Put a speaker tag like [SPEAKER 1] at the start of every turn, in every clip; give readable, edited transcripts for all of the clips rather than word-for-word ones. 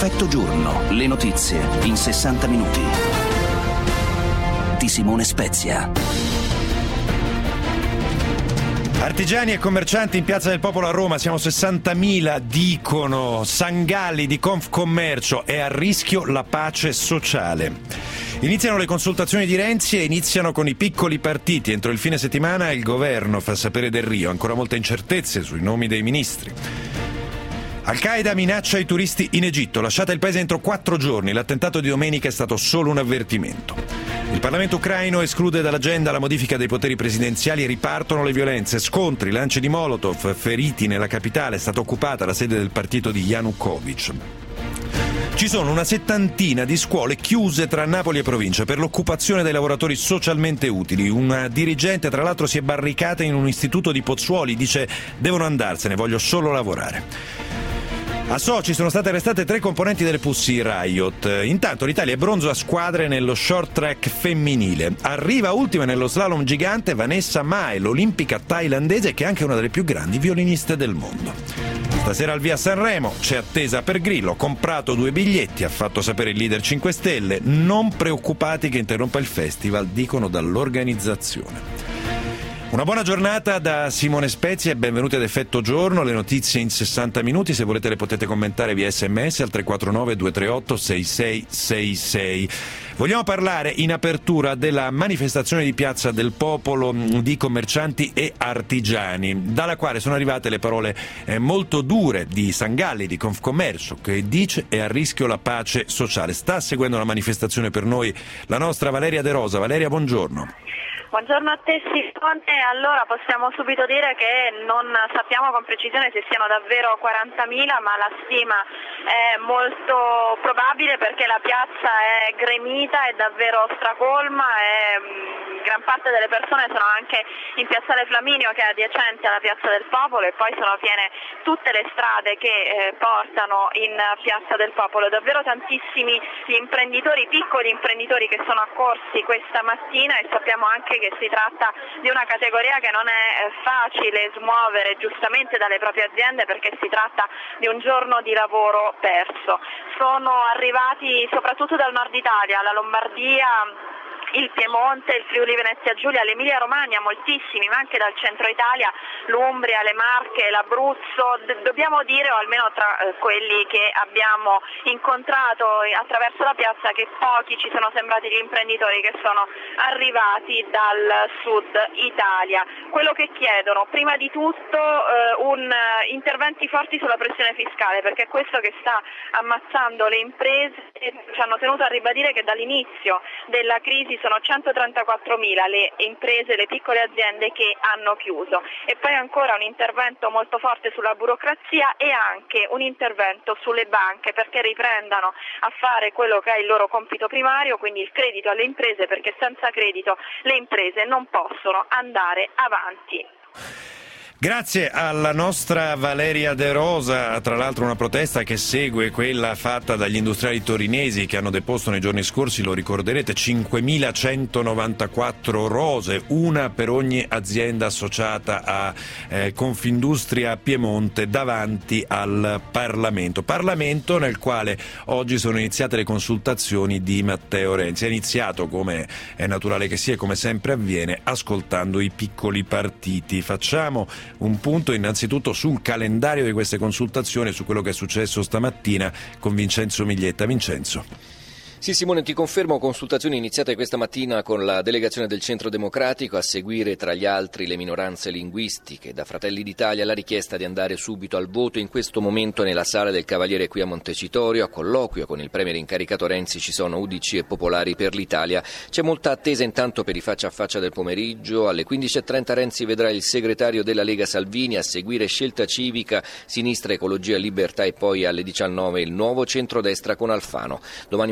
[SPEAKER 1] Effetto giorno, le notizie in 60 minuti. Di Simone Spezia.
[SPEAKER 2] Artigiani e commercianti in Piazza del Popolo a Roma, siamo 60.000, dicono. Sangalli di Confcommercio, è a rischio la pace sociale. Iniziano le consultazioni di Renzi e iniziano con i piccoli partiti. Entro il fine settimana il governo fa sapere Del Rio, ancora molte incertezze sui nomi dei ministri. Al-Qaeda minaccia i turisti in Egitto, lasciate il paese entro 4 giorni, l'attentato di domenica è stato solo un avvertimento. Il Parlamento ucraino esclude dall'agenda la modifica dei poteri presidenziali e ripartono le violenze, scontri, lanci di Molotov, feriti nella capitale, è stata occupata la sede del partito di Yanukovych. Ci sono una 70 di scuole chiuse tra Napoli e provincia per l'occupazione dei lavoratori socialmente utili. Una dirigente, tra l'altro, si è barricata in un istituto di Pozzuoli, dice: devono andarsene, voglio solo lavorare. A Sochi sono state arrestate 3 componenti delle Pussy Riot. Intanto l'Italia è bronzo a squadre nello short track femminile. Arriva ultima nello slalom gigante Vanessa Mae, l'olimpica thailandese che è anche una delle più grandi violiniste del mondo. Stasera al via Sanremo c'è attesa per Grillo, ho comprato 2 biglietti, ha fatto sapere il leader 5 Stelle. Non preoccupati che interrompa il festival, dicono dall'organizzazione. Una buona giornata da Simone Spezia e benvenuti ad Effetto Giorno, le notizie in 60 minuti, se volete le potete commentare via SMS al 349 238 6666. Vogliamo parlare in apertura della manifestazione di Piazza del Popolo di commercianti e artigiani, dalla quale sono arrivate le parole molto dure di Sangalli di Confcommercio, che dice è a rischio la pace sociale. Sta seguendo la manifestazione per noi la nostra Valeria De Rosa. Valeria, buongiorno.
[SPEAKER 3] Buongiorno a te Simone, allora possiamo subito dire che non sappiamo con precisione se siano davvero 40.000, ma la stima è molto probabile perché la piazza è gremita, è davvero stracolma e gran parte delle persone sono anche in Piazzale Flaminio che è adiacente alla Piazza del Popolo e poi sono piene tutte le strade che portano in Piazza del Popolo. Davvero tantissimi gli imprenditori, piccoli imprenditori che sono accorsi questa mattina e sappiamo anche che si tratta di una categoria che non è facile smuovere giustamente dalle proprie aziende perché si tratta di un giorno di lavoro perso. Sono arrivati soprattutto dal nord Italia, la Lombardia, il Piemonte, il Friuli Venezia Giulia, l'Emilia Romagna, moltissimi, ma anche dal centro Italia, l'Umbria, le Marche, l'Abruzzo. Dobbiamo dire, o almeno tra quelli che abbiamo incontrato attraverso la piazza, che pochi ci sono sembrati gli imprenditori che sono arrivati dal sud Italia. Quello che chiedono, prima di tutto, interventi forti sulla pressione fiscale, perché è questo che sta ammazzando le imprese. Ci hanno tenuto a ribadire che dall'inizio della crisi sono 134.000 le imprese, le piccole aziende che hanno chiuso, e poi ancora un intervento molto forte sulla burocrazia e anche un intervento sulle banche perché riprendano a fare quello che è il loro compito primario, quindi il credito alle imprese, perché senza credito le imprese non possono andare avanti.
[SPEAKER 2] Grazie alla nostra Valeria De Rosa, tra l'altro una protesta che segue quella fatta dagli industriali torinesi che hanno deposto nei giorni scorsi, lo ricorderete, 5.194 rose, una per ogni azienda associata a Confindustria Piemonte davanti al Parlamento nel quale oggi sono iniziate le consultazioni di Matteo Renzi. È iniziato, come è naturale che sia e come sempre avviene, ascoltando i piccoli partiti. Facciamo un punto innanzitutto sul calendario di queste consultazioni e su quello che è successo stamattina con Vincenzo Miglietta. Vincenzo.
[SPEAKER 4] Sì, Simone, ti confermo, consultazioni iniziate questa mattina con la delegazione del Centro Democratico, a seguire tra gli altri le minoranze linguistiche. Da Fratelli d'Italia la richiesta di andare subito al voto. In questo momento nella sala del Cavaliere qui a Montecitorio, a colloquio con il premier incaricato Renzi, ci sono UDC e Popolari per l'Italia. C'è molta attesa intanto per i faccia a faccia del pomeriggio. Alle 15.30 Renzi vedrà il segretario della Lega Salvini, a seguire Scelta Civica, Sinistra, Ecologia, Libertà e poi alle 19 il Nuovo Centrodestra con Alfano. Domani mattina qui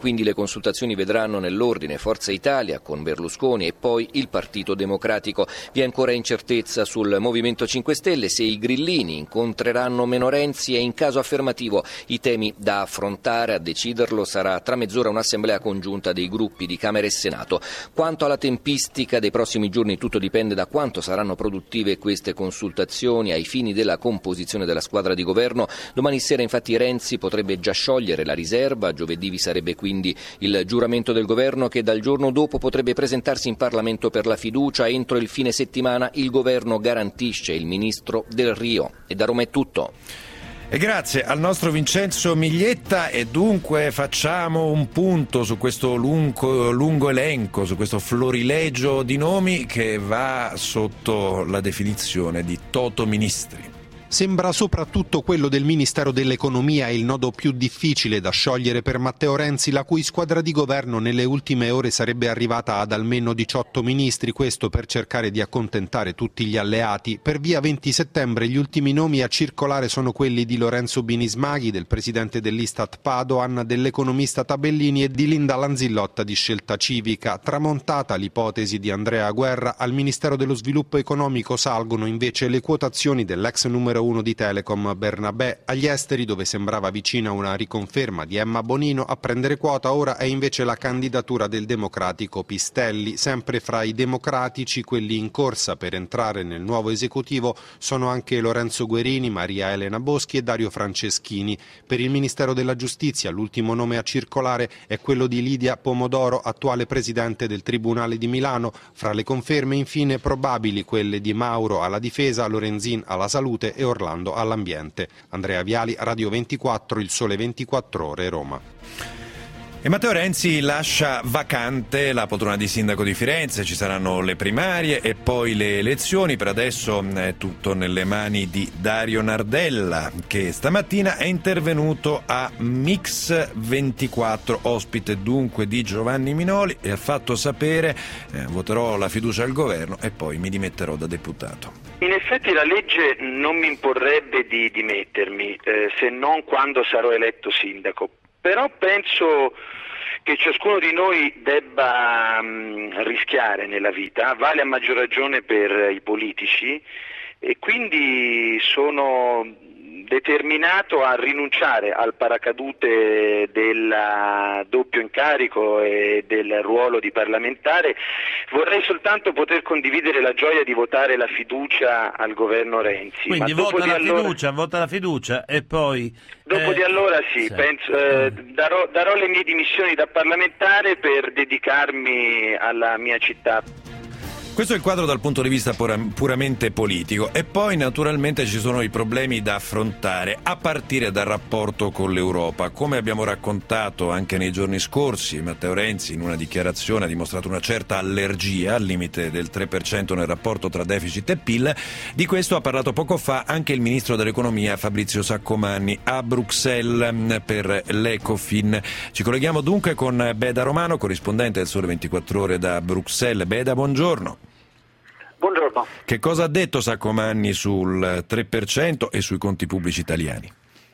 [SPEAKER 4] quindi le consultazioni vedranno nell'ordine Forza Italia con Berlusconi e poi il Partito Democratico. Vi è ancora incertezza sul Movimento 5 Stelle, se i grillini incontreranno meno Renzi e in caso affermativo i temi da affrontare. A deciderlo sarà tra mezz'ora un'assemblea congiunta dei gruppi di Camera e Senato. Quanto alla tempistica dei prossimi giorni, tutto dipende da quanto saranno produttive queste consultazioni ai fini della composizione della squadra di governo. Domani sera infatti Renzi potrebbe già sciogliere la riserva, giovedì vi sarebbe quindi il giuramento del governo che dal giorno dopo potrebbe presentarsi in Parlamento per la fiducia. Entro il fine settimana il governo garantisce il ministro Del Rio. E da Roma è tutto.
[SPEAKER 2] E grazie al nostro Vincenzo Miglietta, e dunque facciamo un punto su questo lungo elenco, su questo florilegio di nomi che va sotto la definizione di totoministri.
[SPEAKER 5] Sembra soprattutto quello del Ministero dell'Economia il nodo più difficile da sciogliere per Matteo Renzi, la cui squadra di governo nelle ultime ore sarebbe arrivata ad almeno 18 ministri, questo per cercare di accontentare tutti gli alleati. Per via 20 settembre gli ultimi nomi a circolare sono quelli di Lorenzo Binismaghi, del presidente dell'Istat Padoan, dell'economista Tabellini e di Linda Lanzillotta di Scelta Civica. Tramontata l'ipotesi di Andrea Guerra, al Ministero dello Sviluppo Economico salgono invece le quotazioni dell'ex numero 1 di Telecom Bernabé. Agli esteri, dove sembrava vicina una riconferma di Emma Bonino, a prendere quota ora è invece la candidatura del democratico Pistelli. Sempre fra i democratici, quelli in corsa per entrare nel nuovo esecutivo sono anche Lorenzo Guerini, Maria Elena Boschi e Dario Franceschini. Per il Ministero della Giustizia l'ultimo nome a circolare è quello di Lidia Pomodoro, attuale presidente del Tribunale di Milano. Fra le conferme infine probabili quelle di Mauro alla difesa, Lorenzin alla salute e Orlando all'ambiente. Andrea Viali, Radio 24, Il Sole 24 Ore, Roma.
[SPEAKER 2] E Matteo Renzi lascia vacante la poltrona di sindaco di Firenze, ci saranno le primarie e poi le elezioni. Per adesso è tutto nelle mani di Dario Nardella, che stamattina è intervenuto a Mix 24, ospite dunque di Giovanni Minoli, e ha fatto sapere voterò la fiducia al governo e poi mi dimetterò da deputato.
[SPEAKER 6] In effetti la legge non mi imporrebbe di dimettermi, se non quando sarò eletto sindaco, però penso che ciascuno di noi debba rischiare nella vita, vale a maggior ragione per i politici, e quindi sono determinato a rinunciare al paracadute del doppio incarico e del ruolo di parlamentare. Vorrei soltanto poter condividere la gioia di votare la fiducia al governo Renzi.
[SPEAKER 7] Quindi vota la fiducia e poi...
[SPEAKER 6] Dopo di allora sì. Penso, darò le mie dimissioni da parlamentare per dedicarmi alla mia città.
[SPEAKER 2] Questo è il quadro dal punto di vista puramente politico, e poi naturalmente ci sono i problemi da affrontare a partire dal rapporto con l'Europa. Come abbiamo raccontato anche nei giorni scorsi, Matteo Renzi in una dichiarazione ha dimostrato una certa allergia al limite del 3% nel rapporto tra deficit e PIL. Di questo ha parlato poco fa anche il ministro dell'economia Fabrizio Saccomanni a Bruxelles per l'Ecofin. Ci colleghiamo dunque con Beda Romano, corrispondente del Sole 24 Ore da Bruxelles. Beda, buongiorno.
[SPEAKER 8] Buongiorno.
[SPEAKER 2] Che cosa ha detto Saccomanni sul 3% e sui conti pubblici italiani?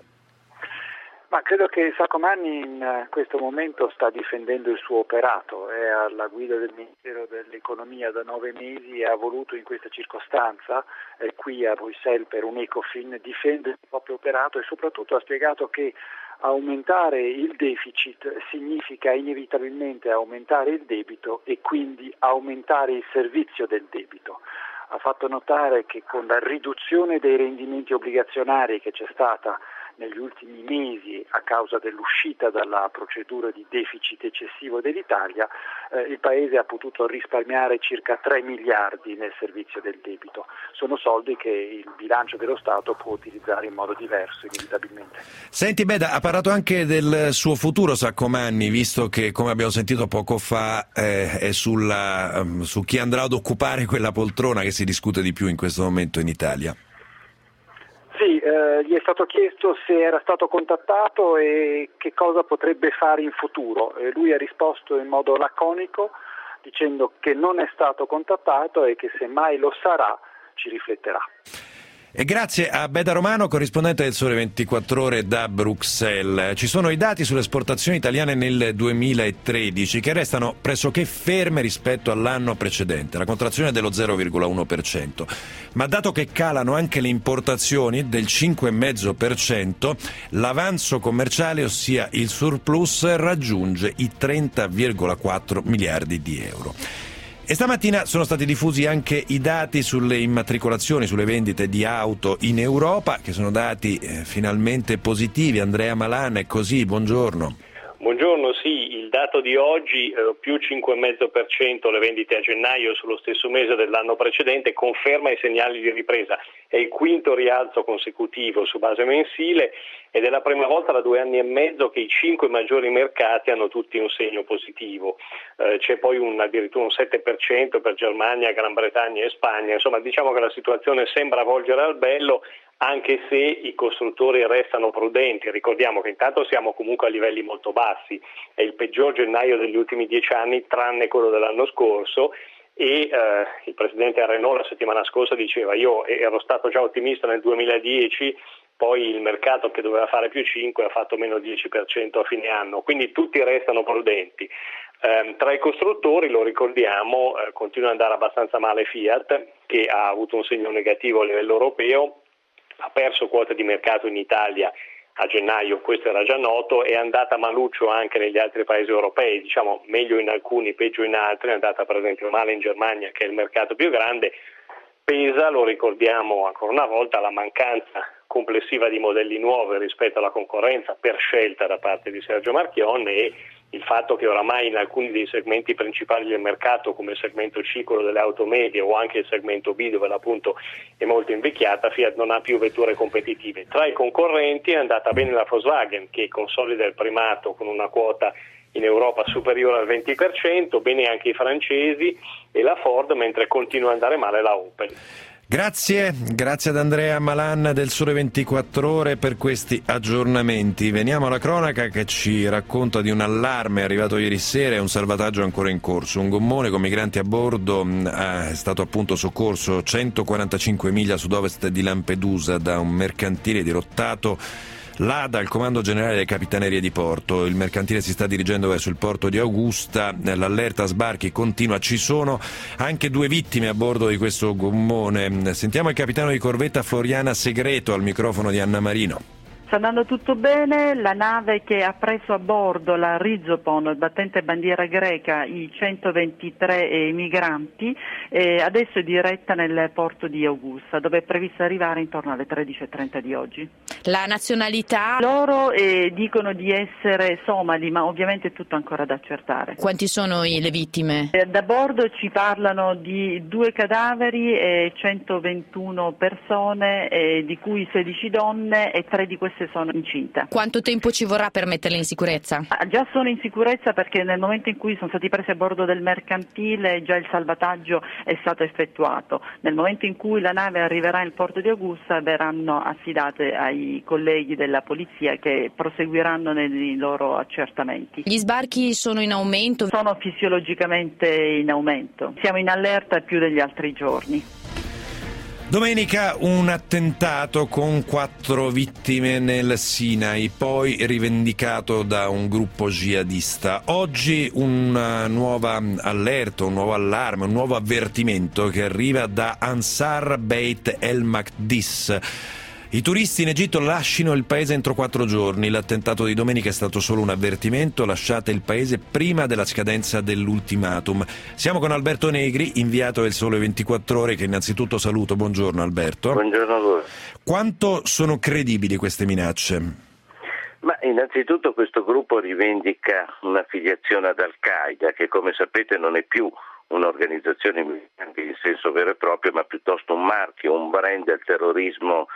[SPEAKER 8] Ma credo che Saccomanni in questo momento sta difendendo il suo operato, è alla guida del Ministero dell'Economia da 9 mesi e ha voluto in questa circostanza, qui a Bruxelles per un Ecofin, difendere il proprio operato, e soprattutto ha spiegato che aumentare il deficit significa inevitabilmente aumentare il debito e quindi aumentare il servizio del debito. Ha fatto notare che con la riduzione dei rendimenti obbligazionari che c'è stata negli ultimi mesi a causa dell'uscita dalla procedura di deficit eccessivo dell'Italia, il Paese ha potuto risparmiare circa 3 miliardi nel servizio del debito. Sono soldi che il bilancio dello Stato può utilizzare in modo diverso inevitabilmente.
[SPEAKER 2] Senti Beda, ha parlato anche del suo futuro Saccomanni, visto che, come abbiamo sentito poco fa, è su chi andrà ad occupare quella poltrona che si discute di più in questo momento in Italia.
[SPEAKER 8] Sì, gli è stato chiesto se era stato contattato e che cosa potrebbe fare in futuro. Lui ha risposto in modo laconico dicendo che non è stato contattato e che se mai lo sarà ci rifletterà.
[SPEAKER 2] E grazie a Beda Romano, corrispondente del Sole 24 Ore da Bruxelles. Ci sono i dati sulle esportazioni italiane nel 2013 che restano pressoché ferme rispetto all'anno precedente, la contrazione è dello 0,1%. Ma dato che calano anche le importazioni del 5,5%, l'avanzo commerciale, ossia il surplus, raggiunge i 30,4 miliardi di euro. E stamattina sono stati diffusi anche i dati sulle immatricolazioni, sulle vendite di auto in Europa, che sono dati finalmente positivi. Andrea Malan, è così, buongiorno.
[SPEAKER 9] Buongiorno, sì, il dato di oggi, più 5,5% le vendite a gennaio sullo stesso mese dell'anno precedente, conferma i segnali di ripresa. È il quinto rialzo consecutivo su base mensile ed è la prima volta da 2 anni e mezzo che i 5 maggiori mercati hanno tutti un segno positivo. C'è poi addirittura un 7% per Germania, Gran Bretagna e Spagna. Insomma, diciamo che la situazione sembra volgere al bello, anche se i costruttori restano prudenti. Ricordiamo che intanto siamo comunque a livelli molto bassi, è il peggior gennaio degli ultimi 10 anni tranne quello dell'anno scorso, e il presidente Renault la settimana scorsa diceva: io ero stato già ottimista nel 2010, poi il mercato che doveva fare più 5 ha fatto meno 10% a fine anno, quindi tutti restano prudenti. Tra i costruttori, lo ricordiamo, continua ad andare abbastanza male Fiat, che ha avuto un segno negativo a livello europeo, ha perso quote di mercato in Italia a gennaio, questo era già noto, è andata maluccio anche negli altri paesi europei, diciamo meglio in alcuni, peggio in altri, è andata per esempio male in Germania, che è il mercato più grande. Pesa, lo ricordiamo ancora una volta, la mancanza complessiva di modelli nuovi rispetto alla concorrenza per scelta da parte di Sergio Marchionne, e il fatto che oramai in alcuni dei segmenti principali del mercato, come il segmento C, quello delle auto medie, o anche il segmento B, dove appunto è molto invecchiata, Fiat non ha più vetture competitive. Tra i concorrenti è andata bene la Volkswagen, che consolida il primato con una quota in Europa superiore al 20%, bene anche i francesi e la Ford, mentre continua ad andare male la Opel.
[SPEAKER 2] Grazie ad Andrea Malan del Sole 24 Ore per questi aggiornamenti. Veniamo alla cronaca che ci racconta di un allarme arrivato ieri sera e un salvataggio ancora in corso. Un gommone con migranti a bordo è stato appunto soccorso 145 miglia a sud-ovest di Lampedusa da un mercantile dirottato là dal Comando Generale delle Capitanerie di Porto. Il mercantile si sta dirigendo verso il porto di Augusta, l'allerta sbarchi continua, ci sono anche 2 vittime a bordo di questo gommone. Sentiamo il capitano di corvetta Floriana Segreto al microfono di Anna Marino.
[SPEAKER 10] Sta andando tutto bene, la nave che ha preso a bordo la Rizopon, battente bandiera greca, i 123 migranti, adesso è diretta nel porto di Augusta, dove è previsto arrivare intorno alle 13:30 di oggi.
[SPEAKER 11] La nazionalità?
[SPEAKER 10] Loro dicono di essere somali, ma ovviamente è tutto ancora da accertare.
[SPEAKER 11] Quanti sono le vittime?
[SPEAKER 10] Da bordo ci parlano di 2 cadaveri e 121 persone, di cui 16 donne e 3 di queste sono incinta.
[SPEAKER 11] Quanto tempo ci vorrà per metterle in sicurezza?
[SPEAKER 10] Già sono in sicurezza, perché nel momento in cui sono stati presi a bordo del mercantile già il salvataggio è stato effettuato. Nel momento in cui la nave arriverà nel porto di Augusta verranno affidate ai colleghi della polizia che proseguiranno nei loro accertamenti.
[SPEAKER 11] Gli sbarchi sono in aumento?
[SPEAKER 10] Sono fisiologicamente in aumento. Siamo in allerta più degli altri giorni.
[SPEAKER 2] Domenica un attentato con 4 vittime nel Sinai, poi rivendicato da un gruppo jihadista. Oggi una nuova allerta, un nuovo allarme, un nuovo avvertimento che arriva da Ansar Beit El Maqdis. I turisti in Egitto lascino il paese entro 4 giorni. L'attentato di domenica è stato solo un avvertimento: lasciate il paese prima della scadenza dell'ultimatum. Siamo con Alberto Negri, inviato del Sole 24 Ore, che innanzitutto saluto. Buongiorno Alberto.
[SPEAKER 12] Buongiorno a voi.
[SPEAKER 2] Quanto sono credibili queste minacce?
[SPEAKER 12] Ma innanzitutto questo gruppo rivendica un'affiliazione ad Al-Qaeda, che come sapete non è più un'organizzazione militante in senso vero e proprio, ma piuttosto un marchio, un brand del terrorismo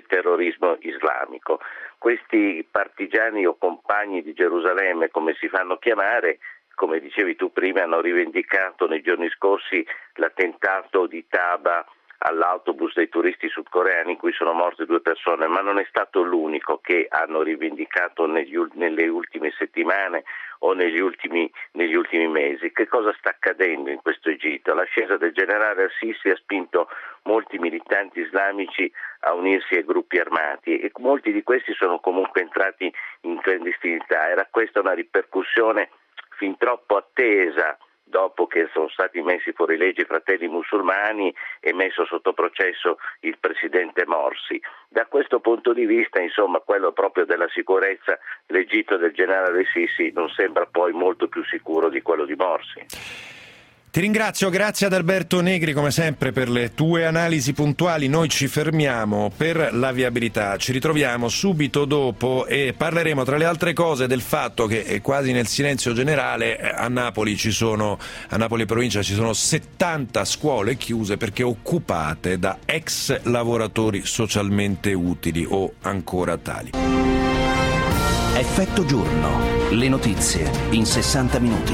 [SPEAKER 12] islamico. Questi partigiani o compagni di Gerusalemme, come si fanno chiamare, come dicevi tu prima, hanno rivendicato nei giorni scorsi l'attentato di Taba all'autobus dei turisti sudcoreani in cui sono morte 2 persone, ma non è stato l'unico che hanno rivendicato nelle ultime settimane o negli ultimi mesi. Che cosa sta accadendo in questo Egitto? L'ascesa del generale al-Sisi ha spinto molti militanti islamici a unirsi ai gruppi armati e molti di questi sono comunque entrati in clandestinità. Era questa una ripercussione fin troppo attesa dopo che sono stati messi fuori legge i Fratelli Musulmani e messo sotto processo il presidente Morsi. Da questo punto di vista, insomma, quello proprio della sicurezza, l'Egitto del generale Sisi non sembra poi molto più sicuro di quello di Morsi.
[SPEAKER 2] Ti ringrazio, grazie ad Alberto Negri come sempre per le tue analisi puntuali. Noi ci fermiamo per la viabilità, ci ritroviamo subito dopo e parleremo tra le altre cose del fatto che quasi nel silenzio generale a Napoli e provincia ci sono 70 scuole chiuse perché occupate da ex lavoratori socialmente utili o ancora tali.
[SPEAKER 1] Effetto giorno, le notizie in 60 minuti.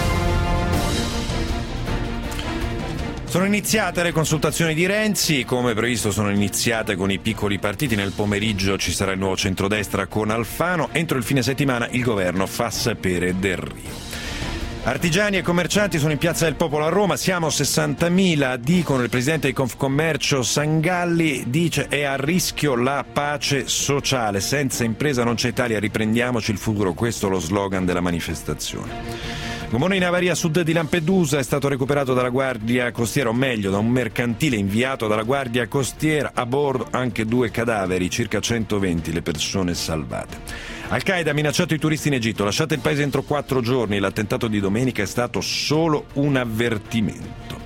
[SPEAKER 2] Sono iniziate le consultazioni di Renzi, come previsto sono iniziate con i piccoli partiti, nel pomeriggio ci sarà il nuovo centrodestra con Alfano, entro il fine settimana il governo fa sapere del Rio. Artigiani e commercianti sono in Piazza del Popolo a Roma, siamo 60.000, dicono il presidente di Confcommercio Sangalli, dice è a rischio la pace sociale, senza impresa non c'è Italia, riprendiamoci il futuro, questo è lo slogan della manifestazione. Gommone in avaria a sud di Lampedusa è stato recuperato dalla Guardia Costiera, o meglio da un mercantile inviato dalla Guardia Costiera, a bordo anche 2 cadaveri, circa 120 le persone salvate. Al-Qaeda ha minacciato i turisti in Egitto, lasciate il paese entro 4 giorni, l'attentato di domenica è stato solo un avvertimento.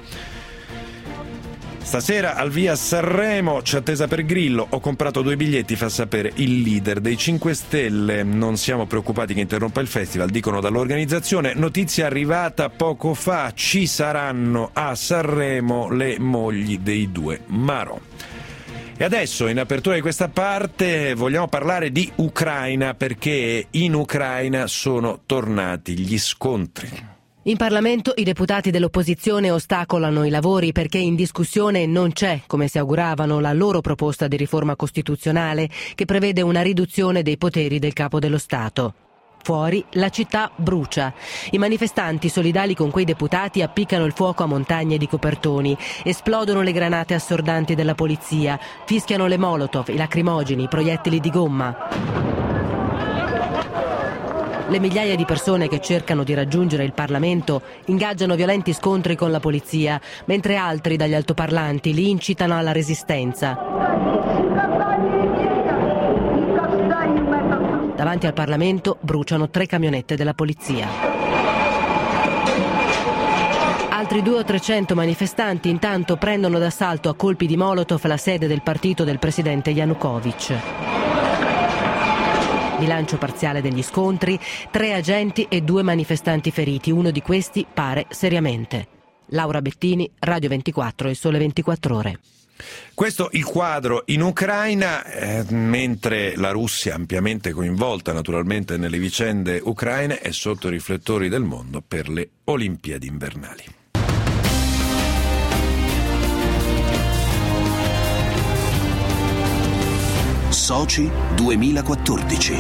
[SPEAKER 2] Stasera al via Sanremo c'è attesa per Grillo, ho comprato 2 biglietti, fa sapere il leader dei 5 Stelle, non siamo preoccupati che interrompa il festival, dicono dall'organizzazione. Notizia arrivata poco fa, ci saranno a Sanremo le mogli dei 2 Marò. E adesso, in apertura di questa parte, vogliamo parlare di Ucraina, perché in Ucraina sono tornati gli scontri.
[SPEAKER 13] In Parlamento i deputati dell'opposizione ostacolano i lavori perché in discussione non c'è, come si auguravano, la loro proposta di riforma costituzionale che prevede una riduzione dei poteri del capo dello Stato. Fuori la città brucia. I manifestanti solidali con quei deputati appiccano il fuoco a montagne di copertoni, esplodono le granate assordanti della polizia, fischiano le molotov, i lacrimogeni, i proiettili di gomma. Le migliaia di persone che cercano di raggiungere il Parlamento ingaggiano violenti scontri con la polizia, mentre altri dagli altoparlanti li incitano alla resistenza. Davanti al Parlamento bruciano 3 camionette della polizia. Altri 200 o 300 manifestanti intanto prendono d'assalto a colpi di molotov la sede del partito del presidente Yanukovych. Bilancio parziale degli scontri, 3 agenti e 2 manifestanti feriti, uno di questi pare seriamente. Laura Bettini, Radio 24 e Sole 24 Ore.
[SPEAKER 2] Questo il quadro in Ucraina, mentre la Russia, ampiamente coinvolta naturalmente nelle vicende ucraine, è sotto i riflettori del mondo per le Olimpiadi invernali.
[SPEAKER 1] Soci 2014.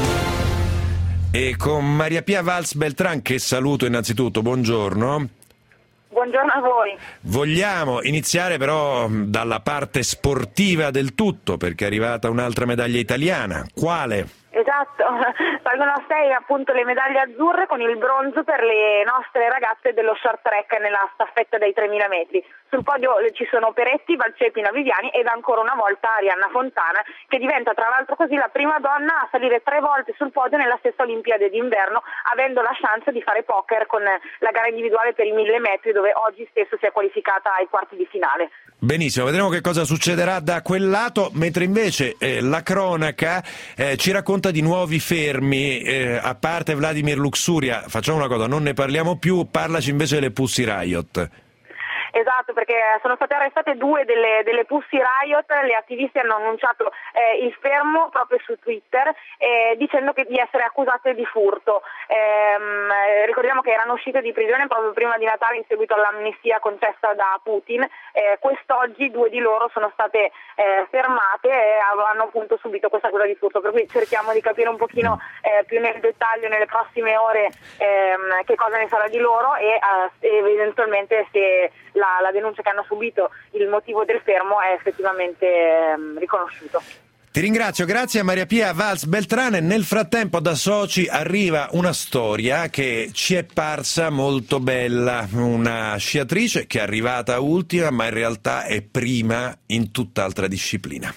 [SPEAKER 2] E con Maria Pia Valls Beltran, che saluto innanzitutto, buongiorno.
[SPEAKER 3] Buongiorno a voi.
[SPEAKER 2] Vogliamo iniziare però dalla parte sportiva del tutto, perché è arrivata un'altra medaglia italiana. Quale?
[SPEAKER 3] Esatto, salgono a 6 appunto le medaglie azzurre con il bronzo per le nostre ragazze dello short track nella staffetta dei 3.000 metri. Sul podio ci sono Peretti, Valcepina, Viviani ed ancora una volta Arianna Fontana, che diventa tra l'altro così la prima donna a salire 3 volte sul podio nella stessa Olimpiade d'inverno, avendo la chance di fare poker con la gara individuale per i 1.000 metri, dove oggi stesso si è qualificata ai quarti di finale.
[SPEAKER 2] Benissimo, vedremo che cosa succederà da quel lato, mentre invece la cronaca ci racconta di nuovi fermi, a parte Vladimir Luxuria. Facciamo una cosa, non ne parliamo più, parlaci invece delle Pussy Riot.
[SPEAKER 14] Esatto, perché sono state arrestate 2 delle Pussy Riot, le attiviste hanno annunciato il fermo proprio su Twitter dicendo di essere accusate di furto. Ricordiamo che erano uscite di prigione proprio prima di Natale in seguito all'amnistia concessa da Putin. Quest'oggi 2 di loro sono state fermate e hanno appunto subito questa accusa di furto, per cui cerchiamo di capire un pochino più nel dettaglio nelle prossime ore che cosa ne sarà di loro e eventualmente se la denuncia che hanno subito, il motivo del fermo è effettivamente riconosciuto.
[SPEAKER 2] Ti ringrazio, grazie a Maria Pia Valls Beltrán. Nel frattempo da Sochi arriva una storia che ci è parsa molto bella, una sciatrice che è arrivata ultima ma in realtà è prima in tutt'altra disciplina.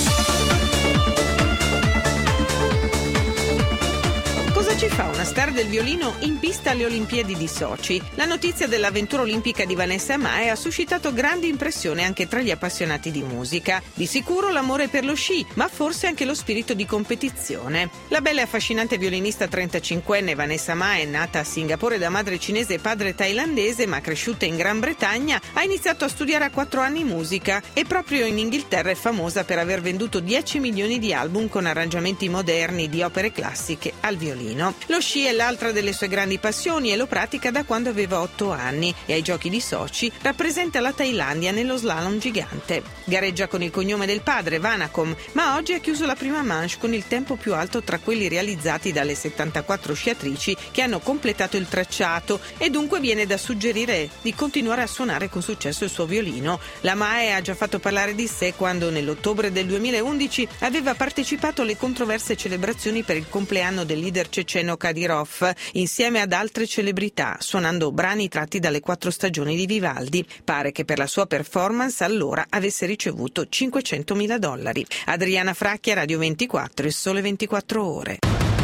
[SPEAKER 15] Cosa ci fa una star del violino in pista alle Olimpiadi di Sochi? La notizia dell'avventura olimpica di Vanessa Mae ha suscitato grande impressione anche tra gli appassionati di musica. Di sicuro l'amore per lo sci, ma forse anche lo spirito di competizione. La bella e affascinante violinista 35enne Vanessa Mae, nata a Singapore da madre cinese e padre thailandese, ma cresciuta in Gran Bretagna, ha iniziato a studiare a 4 anni musica e proprio in Inghilterra è famosa per aver venduto 10 milioni di album con arrangiamenti moderni di opere classiche al violino. Lo sci è l'altra delle sue grandi passioni e lo pratica da quando aveva 8 anni e ai giochi di Sochi rappresenta la Thailandia nello slalom gigante. Gareggia con il cognome del padre, Vanakom, ma oggi ha chiuso la prima manche con il tempo più alto tra quelli realizzati dalle 74 sciatrici che hanno completato il tracciato e dunque viene da suggerire di continuare a suonare con successo il suo violino. La Mae ha già fatto parlare di sé quando nell'ottobre del 2011 aveva partecipato alle controverse celebrazioni per il compleanno del leader ceceno Kadyrov insieme ad altre celebrità, suonando brani tratti dalle 4 stagioni di Vivaldi. Pare che per la sua performance allora avesse ricevuto $500.000. Adriana Fracchia, Radio 24 e Sole 24 Ore.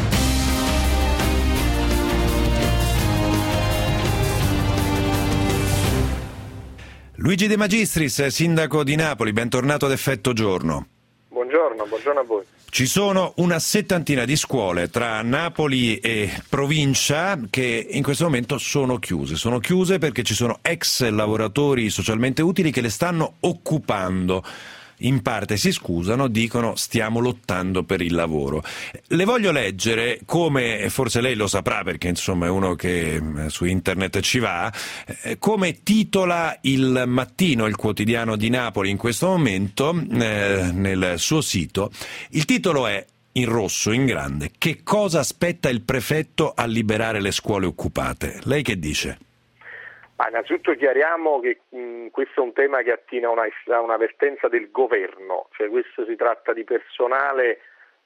[SPEAKER 2] Luigi De Magistris, sindaco di Napoli, bentornato ad Effetto Giorno.
[SPEAKER 16] Buongiorno a voi.
[SPEAKER 2] Ci sono una settantina di scuole tra Napoli e provincia che in questo momento sono chiuse perché ci sono ex lavoratori socialmente utili che le stanno occupando. In parte si scusano, dicono stiamo lottando per il lavoro. Le voglio leggere, come forse lei lo saprà perché insomma è uno che su internet ci va, come titola Il Mattino, il quotidiano di Napoli in questo momento, nel suo sito. Il titolo è in rosso, in grande: che cosa aspetta il prefetto a liberare le scuole occupate? Lei che dice?
[SPEAKER 16] Innanzitutto chiariamo che questo è un tema che attiene a una vertenza del governo, cioè questo si tratta di personale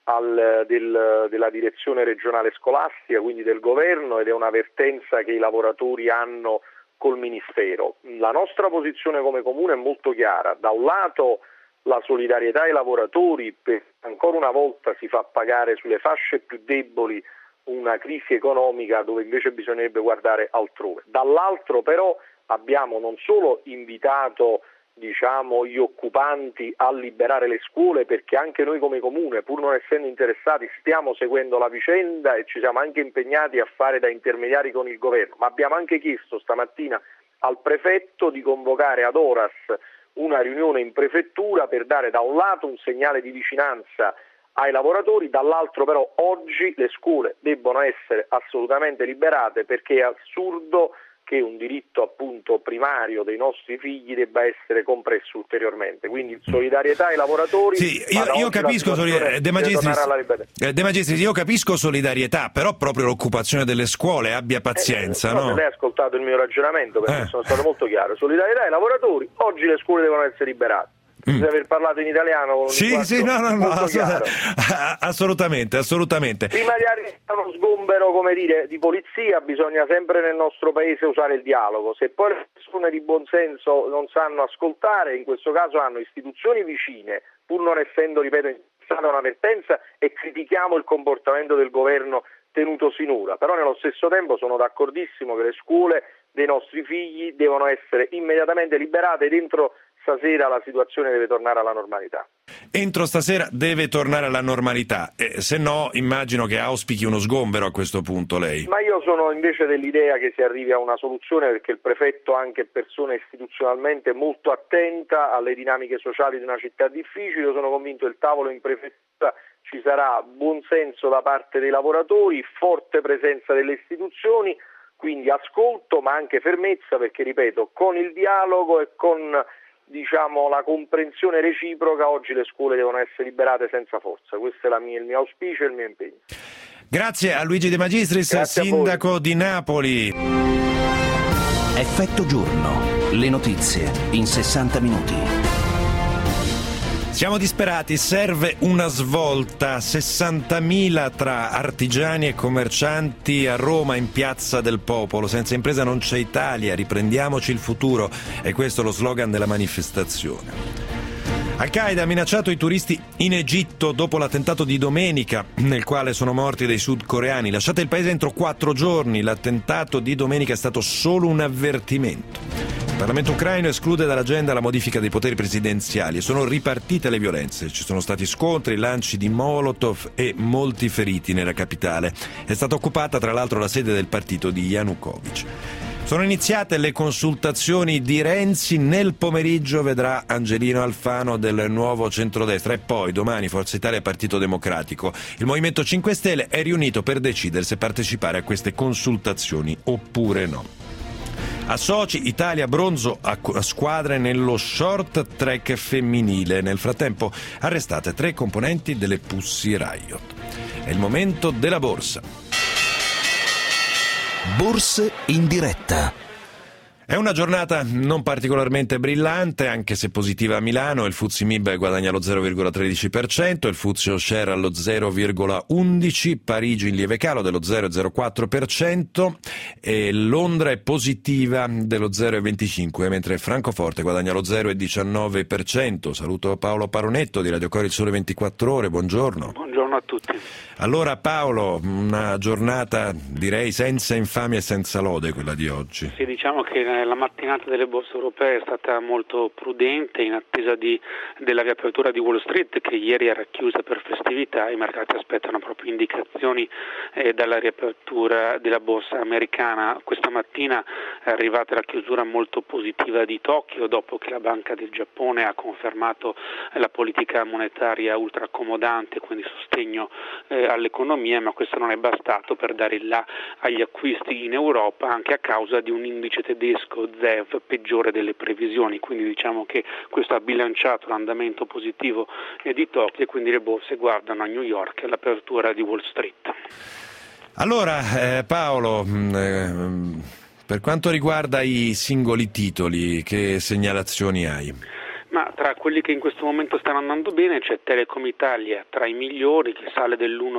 [SPEAKER 16] della direzione regionale scolastica, quindi del governo, ed è una vertenza che i lavoratori hanno col Ministero. La nostra posizione come comune è molto chiara: da un lato la solidarietà ai lavoratori, perché ancora una volta si fa pagare sulle fasce più deboli una crisi economica dove invece bisognerebbe guardare altrove. Dall'altro però abbiamo non solo invitato gli occupanti a liberare le scuole, perché anche noi come comune, pur non essendo interessati, stiamo seguendo la vicenda e ci siamo anche impegnati a fare da intermediari con il governo, ma abbiamo anche chiesto stamattina al prefetto di convocare ad horas una riunione in prefettura per dare da un lato un segnale di vicinanza ai lavoratori, dall'altro però oggi le scuole debbono essere assolutamente liberate, perché è assurdo che un diritto appunto primario dei nostri figli debba essere compresso ulteriormente. Quindi solidarietà ai lavoratori.
[SPEAKER 2] Sì, io capisco De Magistris, io capisco solidarietà, però proprio l'occupazione delle scuole, abbia pazienza, no?
[SPEAKER 16] Lei ha ascoltato il mio ragionamento, perché sono stato molto chiaro. Solidarietà ai lavoratori, oggi le scuole devono essere liberate. Deve aver parlato in italiano.
[SPEAKER 2] Assolutamente.
[SPEAKER 16] Prima di arrivare a uno sgombero, di polizia, bisogna sempre nel nostro paese usare il dialogo. Se poi le persone di buon senso non sanno ascoltare, in questo caso hanno istituzioni vicine, pur non essendo, ripeto, stata un'avvertenza, e critichiamo il comportamento del governo tenuto sinora. Però nello stesso tempo sono d'accordissimo che le scuole dei nostri figli devono essere immediatamente liberate dentro stasera la situazione deve tornare alla normalità.
[SPEAKER 2] Entro stasera deve tornare alla normalità, se no immagino che auspichi uno sgombero a questo punto lei.
[SPEAKER 16] Ma io sono invece dell'idea che si arrivi a una soluzione, perché il prefetto è anche persona istituzionalmente molto attenta alle dinamiche sociali di una città difficile. Io sono convinto che il tavolo in prefettura ci sarà buon senso da parte dei lavoratori, forte presenza delle istituzioni, quindi ascolto ma anche fermezza, perché ripeto, con il dialogo e con la comprensione reciproca oggi le scuole devono essere liberate senza forza. Questo è il mio auspicio e il mio impegno.
[SPEAKER 2] Grazie a Luigi De Magistris,
[SPEAKER 16] Grazie
[SPEAKER 2] sindaco di Napoli.
[SPEAKER 1] Effetto giorno, le notizie in 60 minuti.
[SPEAKER 2] Siamo disperati, serve una svolta. 60.000 tra artigiani e commercianti a Roma in Piazza del Popolo. Senza impresa non c'è Italia, riprendiamoci il futuro. E questo è lo slogan della manifestazione. Al-Qaeda ha minacciato i turisti in Egitto dopo l'attentato di domenica, nel quale sono morti dei sudcoreani. Lasciate il paese entro 4 giorni. L'attentato di domenica è stato solo un avvertimento. Il Parlamento ucraino esclude dall'agenda la modifica dei poteri presidenziali e sono ripartite le violenze. Ci sono stati scontri, lanci di Molotov e molti feriti nella capitale. È stata occupata tra l'altro la sede del partito di Yanukovych. Sono iniziate le consultazioni di Renzi, nel pomeriggio vedrà Angelino Alfano del Nuovo Centrodestra e poi domani Forza Italia e Partito Democratico. Il Movimento 5 Stelle è riunito per decidere se partecipare a queste consultazioni oppure no. A Sochi, Italia bronzo a squadre nello short track femminile. Nel frattempo arrestate 3 componenti delle Pussy Riot. È il momento della borsa.
[SPEAKER 1] Borse in diretta.
[SPEAKER 2] È una giornata non particolarmente brillante, anche se positiva a Milano. Il FTSE MIB guadagna lo 0,13%, il FTSE All-Share allo 0,11%, Parigi in lieve calo dello 0,04% e Londra è positiva dello 0,25%, mentre Francoforte guadagna lo 0,19%. Saluto Paolo Paronetto di Radio Cori Il Sole 24 Ore, buongiorno.
[SPEAKER 17] Buongiorno a tutti.
[SPEAKER 2] Allora Paolo, una giornata direi senza infamia e senza lode quella di oggi.
[SPEAKER 17] Sì, diciamo che la mattinata delle borse europee è stata molto prudente in attesa della riapertura di Wall Street, che ieri era chiusa per festività. I mercati aspettano proprio indicazioni dalla riapertura della borsa americana. Questa mattina è arrivata la chiusura molto positiva di Tokyo dopo che la Banca del Giappone ha confermato la politica monetaria ultra accomodante, quindi sostegno all'economia, ma questo non è bastato per dare il là agli acquisti in Europa, anche a causa di un indice tedesco ZEV peggiore delle previsioni, quindi diciamo che questo ha bilanciato l'andamento positivo di Tokyo e quindi le borse guardano a New York e all'apertura di Wall Street.
[SPEAKER 2] Allora Paolo, per quanto riguarda i singoli titoli, che segnalazioni hai?
[SPEAKER 17] Ma tra quelli che in questo momento stanno andando bene c'è Telecom Italia tra i migliori, che sale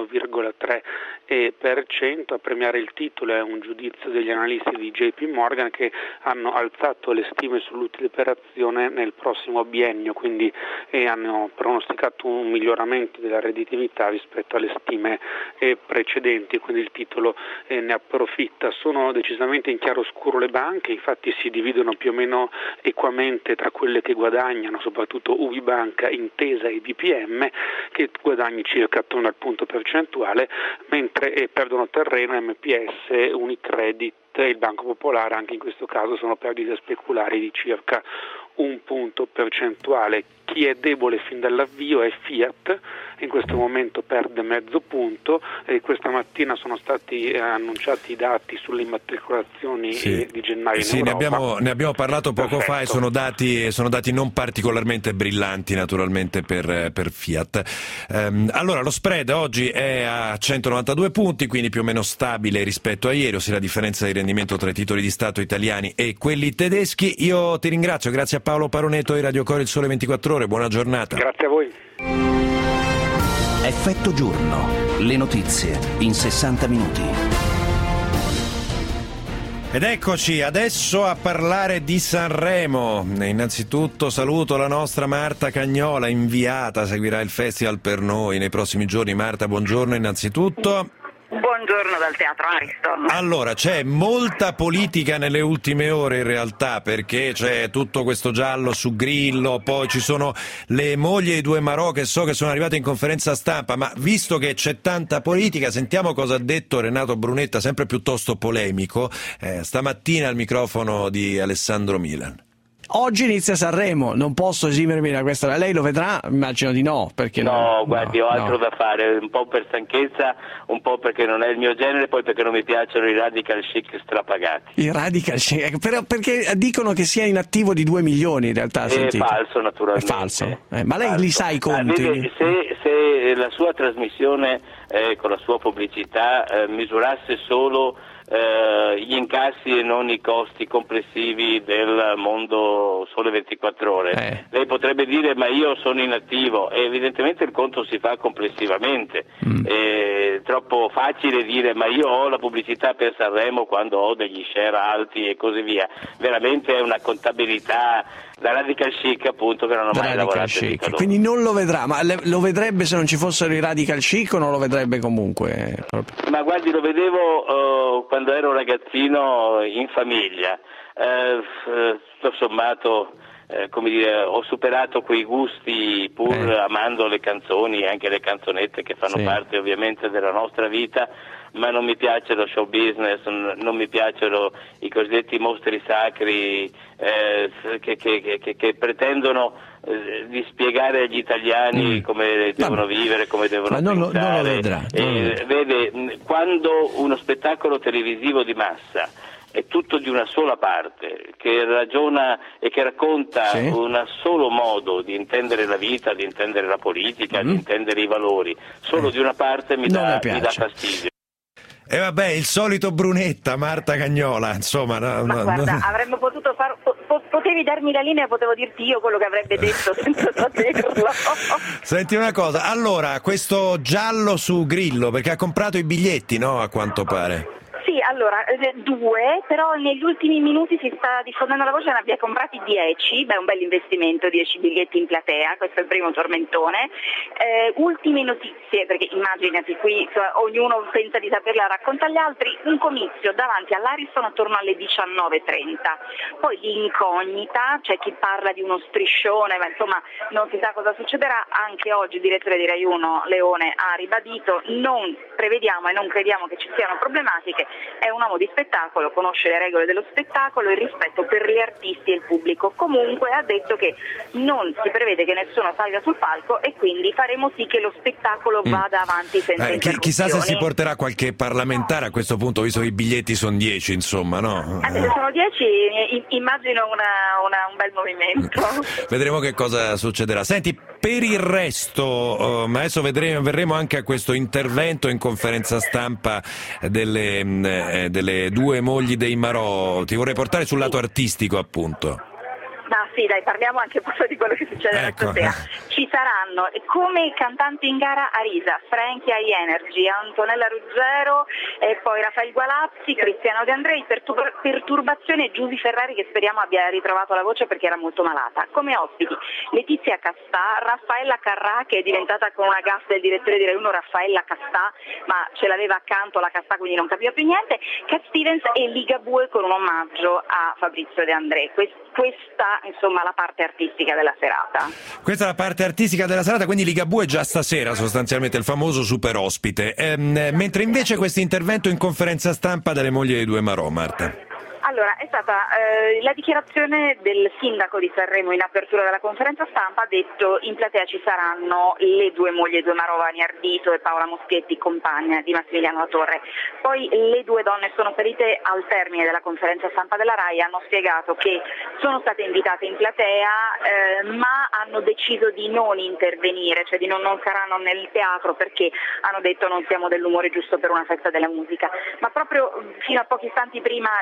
[SPEAKER 17] dell'1,3%. A premiare il titolo è un giudizio degli analisti di JP Morgan, che hanno alzato le stime sull'utile per azione nel prossimo biennio, quindi hanno pronosticato un miglioramento della redditività rispetto alle stime precedenti, quindi il titolo ne approfitta. Sono decisamente in chiaroscuro le banche, infatti si dividono più o meno equamente tra quelle che guadagnano, soprattutto Ubibanca, Intesa e BPM, che guadagni circa attorno al punto percentuale, mentre perdono terreno MPS, Unicredit e il Banco Popolare. Anche in questo caso sono perdite speculari di circa un punto percentuale. Chi è debole fin dall'avvio è Fiat, in questo momento perde mezzo punto e questa mattina sono stati annunciati i dati sulle immatricolazioni di gennaio in Europa.
[SPEAKER 2] Ne abbiamo parlato poco fa e sono dati non particolarmente brillanti naturalmente per Fiat. Allora lo spread oggi è a 192 punti, quindi più o meno stabile rispetto a ieri, ossia la differenza di rendimento tra i titoli di Stato italiani e quelli tedeschi. Io ti ringrazio, grazie a Paolo Paronetto di Radio Cori Il Sole 24 Ore, buona giornata.
[SPEAKER 17] Grazie a voi.
[SPEAKER 1] Effetto giorno, le notizie in 60 minuti.
[SPEAKER 2] Ed eccoci adesso a parlare di Sanremo. Innanzitutto saluto la nostra Marta Cagnola, inviata, seguirà il festival per noi nei prossimi giorni. Marta, buongiorno innanzitutto.
[SPEAKER 18] Buongiorno
[SPEAKER 3] buongiorno dal Teatro Ariston.
[SPEAKER 2] Allora, c'è molta politica nelle ultime ore in realtà, perché c'è tutto questo giallo su Grillo, poi ci sono le mogli dei due Marò che so che sono arrivate in conferenza stampa, ma visto che c'è tanta politica, sentiamo cosa ha detto Renato Brunetta, sempre piuttosto polemico, stamattina al microfono di Alessandro Milan.
[SPEAKER 18] Oggi inizia Sanremo, non posso esimermi da questa. Lei lo vedrà? Immagino di no. Perché
[SPEAKER 19] no, guardi, ho altro da fare, un po' per stanchezza, un po' perché non è il mio genere, poi perché non mi piacciono i radical chic strapagati.
[SPEAKER 18] I radical chic, però perché dicono che sia in attivo di 2 milioni in realtà.
[SPEAKER 19] È falso, naturalmente.
[SPEAKER 18] È falso. Ma lei li sa i conti?
[SPEAKER 19] Vede, se la sua trasmissione con la sua pubblicità misurasse solo gli incassi e non i costi complessivi del mondo Sole 24 ore. Lei potrebbe dire ma io sono inattivo, e evidentemente il conto si fa complessivamente. È troppo facile dire ma io ho la pubblicità per Sanremo quando ho degli share alti e così via. Veramente è una contabilità da radical chic, appunto, che non ho mai lavorato in vita loro.
[SPEAKER 18] Quindi non lo vedrà, ma lo vedrebbe se non ci fossero i radical chic o non lo vedrebbe comunque?
[SPEAKER 19] Ma guardi, lo vedevo quando ero ragazzino in famiglia, tutto sommato come dire, ho superato quei gusti pur amando le canzoni e anche le canzonette che fanno parte ovviamente della nostra vita, ma non mi piace lo show business, non mi piacciono i cosiddetti mostri sacri che pretendono di spiegare agli italiani come devono vivere, come devono pensare.
[SPEAKER 18] Non lo vedrà.
[SPEAKER 19] Vede, quando uno spettacolo televisivo di massa è tutto di una sola parte, che ragiona e che racconta un solo modo di intendere la vita, di intendere la politica, di intendere i valori, solo di una parte mi dà fastidio.
[SPEAKER 2] E vabbè, il solito Brunetta, Marta Cagnola, insomma.
[SPEAKER 3] Guarda, avremmo potuto potevi darmi la linea e potevo dirti io quello che avrebbe detto senza saperlo.
[SPEAKER 2] Senti una cosa, allora, questo giallo su Grillo, perché ha comprato i biglietti, no? A quanto pare.
[SPEAKER 3] Sì, allora, 2, però negli ultimi minuti si sta diffondendo la voce, ne abbia comprati 10, un bel investimento, 10 biglietti in platea, questo è il primo tormentone. Ultime notizie, perché immaginati qui, ognuno pensa di saperla, racconta agli altri, un comizio davanti all'Ariston attorno alle 19:30, poi l'incognita, c'è chi parla di uno striscione, ma insomma non si sa cosa succederà. Anche oggi il direttore di Rai 1, Leone, ha ribadito, non prevediamo e non crediamo che ci siano problematiche, è un uomo di spettacolo, conosce le regole dello spettacolo, il rispetto per gli artisti e il pubblico. Comunque ha detto che non si prevede che nessuno salga sul palco e quindi faremo sì che lo spettacolo vada avanti senza interruzioni.
[SPEAKER 2] Chissà se si porterà qualche parlamentare a questo punto, visto che i biglietti sono 10, insomma, no?
[SPEAKER 3] Se sono 10 immagino un bel movimento.
[SPEAKER 2] Vedremo che cosa succederà. Senti, per il resto, adesso verremo anche a questo intervento in conferenza stampa delle due mogli dei Marò. Ti vorrei portare sul lato artistico, appunto.
[SPEAKER 3] Ma sì, dai, parliamo anche un po' di quello che succede stasera. Ci saranno come cantanti in gara Arisa, Frankie High Energy, Antonella Ruggero e poi Raffaele Gualazzi, Cristiano De Andrei, Perturbazione e Giusy Ferrari, che speriamo abbia ritrovato la voce perché era molto malata. Come ospiti Letizia Castà, Raffaella Carrà, che è diventata con una gaffa del direttore di Rai 1 Raffaella Castà, ma ce l'aveva accanto la Castà quindi non capiva più niente, Cat Stevens e Ligabue con un omaggio a Fabrizio De André. Questa insomma la parte artistica della serata.
[SPEAKER 2] Questa è la parte artistica della serata, quindi Ligabue già stasera sostanzialmente, il famoso super ospite. Mentre invece questo intervento in conferenza stampa delle mogli dei due Marò, Marta.
[SPEAKER 3] Allora, è stata la dichiarazione del sindaco di Sanremo in apertura della conferenza stampa, ha detto in platea ci saranno le due mogli due Marò, Vania Ardito e Paola Moschetti, compagna di Massimiliano Latorre. Poi le due donne sono ferite al termine della conferenza stampa della Rai, hanno spiegato che sono state invitate in platea ma hanno deciso di non intervenire, cioè di non saranno nel teatro perché hanno detto non siamo dell'umore giusto per una festa della musica. Ma proprio fino a pochi istanti prima di mettersi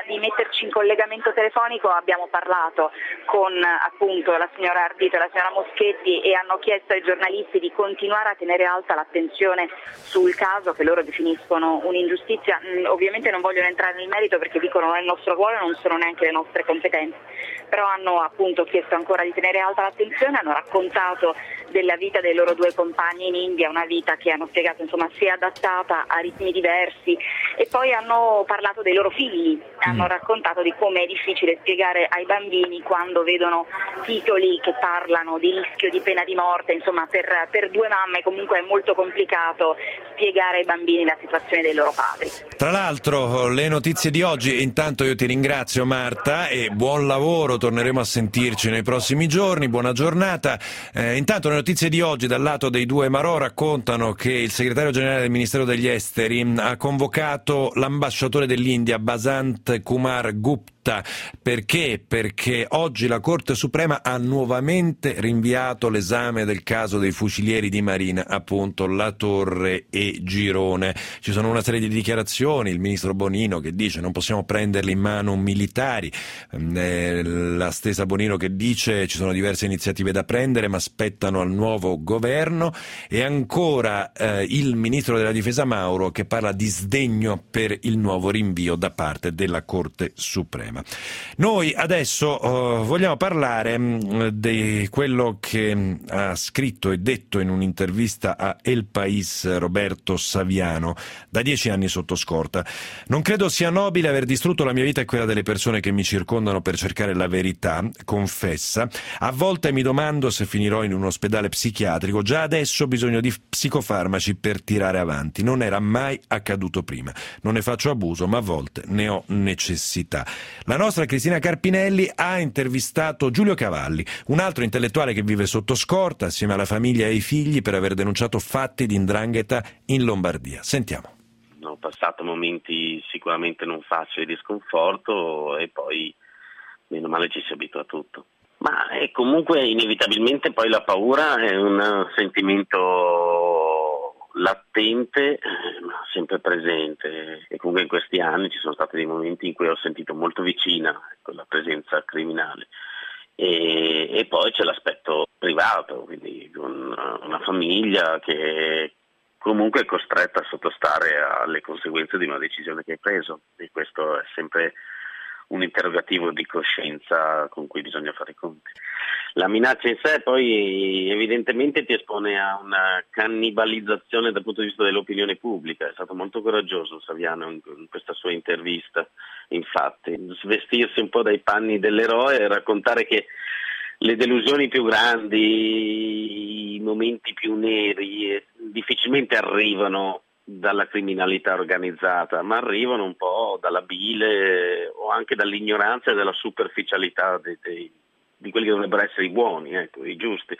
[SPEAKER 20] in collegamento telefonico abbiamo parlato con appunto la signora Ardito e la signora Moschetti e hanno chiesto ai giornalisti di continuare a tenere alta l'attenzione sul caso che loro definiscono un'ingiustizia. Ovviamente non vogliono entrare nel merito perché dicono non è il nostro ruolo, non sono neanche le nostre competenze, però hanno appunto chiesto ancora di tenere alta l'attenzione, hanno raccontato della vita dei loro due compagni in India, una vita che hanno spiegato insomma si è adattata a ritmi diversi, e poi hanno parlato dei loro figli, hanno raccontato di come è difficile spiegare ai bambini quando vedono titoli che parlano di rischio di pena di morte, insomma per due mamme comunque è molto complicato spiegare ai bambini la situazione dei loro padri.
[SPEAKER 2] Tra l'altro le notizie di oggi, intanto io ti ringrazio Marta e buon lavoro, torneremo a sentirci nei prossimi giorni, buona giornata. Intanto le notizie di oggi dal lato dei due Marò raccontano che il segretario generale del Ministero degli Esteri ha convocato l'ambasciatore dell'India Basant Kumar Gupta. Perché? Perché oggi la Corte Suprema ha nuovamente rinviato l'esame del caso dei fucilieri di Marina, appunto La Torre e Girone. Ci sono una serie di dichiarazioni, il ministro Bonino che dice non possiamo prenderli in mano militari, la stessa Bonino che dice ci sono diverse iniziative da prendere ma spettano al nuovo governo, e ancora il ministro della Difesa Mauro che parla di sdegno per il nuovo rinvio da parte della Corte Suprema. Noi adesso vogliamo parlare di quello che ha scritto e detto in un'intervista a El País Roberto Saviano, da 10 anni sotto scorta. Non credo sia nobile aver distrutto la mia vita e quella delle persone che mi circondano per cercare la verità, confessa. A volte mi domando se finirò in un ospedale psichiatrico, già adesso ho bisogno di psicofarmaci per tirare avanti. Non era mai accaduto prima. Non ne faccio abuso, ma a volte ne ho necessità. La nostra Cristina Carpinelli ha intervistato Giulio Cavalli, un altro intellettuale che vive sotto scorta assieme alla famiglia e ai figli per aver denunciato fatti di 'ndrangheta in Lombardia. Sentiamo.
[SPEAKER 21] Ho passato momenti sicuramente non facili di sconforto e poi meno male ci si abitua a tutto. Ma è comunque inevitabilmente poi la paura è un sentimento latente ma sempre presente, e comunque in questi anni ci sono stati dei momenti in cui ho sentito molto vicina la presenza criminale, e poi c'è l'aspetto privato, quindi una famiglia che comunque è costretta a sottostare alle conseguenze di una decisione che hai preso, e questo è sempre un interrogativo di coscienza con cui bisogna fare i conti. La minaccia in sé poi evidentemente ti espone a una cannibalizzazione dal punto di vista dell'opinione pubblica. È stato molto coraggioso Saviano in questa sua intervista, infatti, svestirsi un po' dai panni dell'eroe e raccontare che le delusioni più grandi, i momenti più neri difficilmente arrivano dalla criminalità organizzata, ma arrivano un po' dalla bile o anche dall'ignoranza e dalla superficialità di quelli che dovrebbero essere i buoni, i giusti.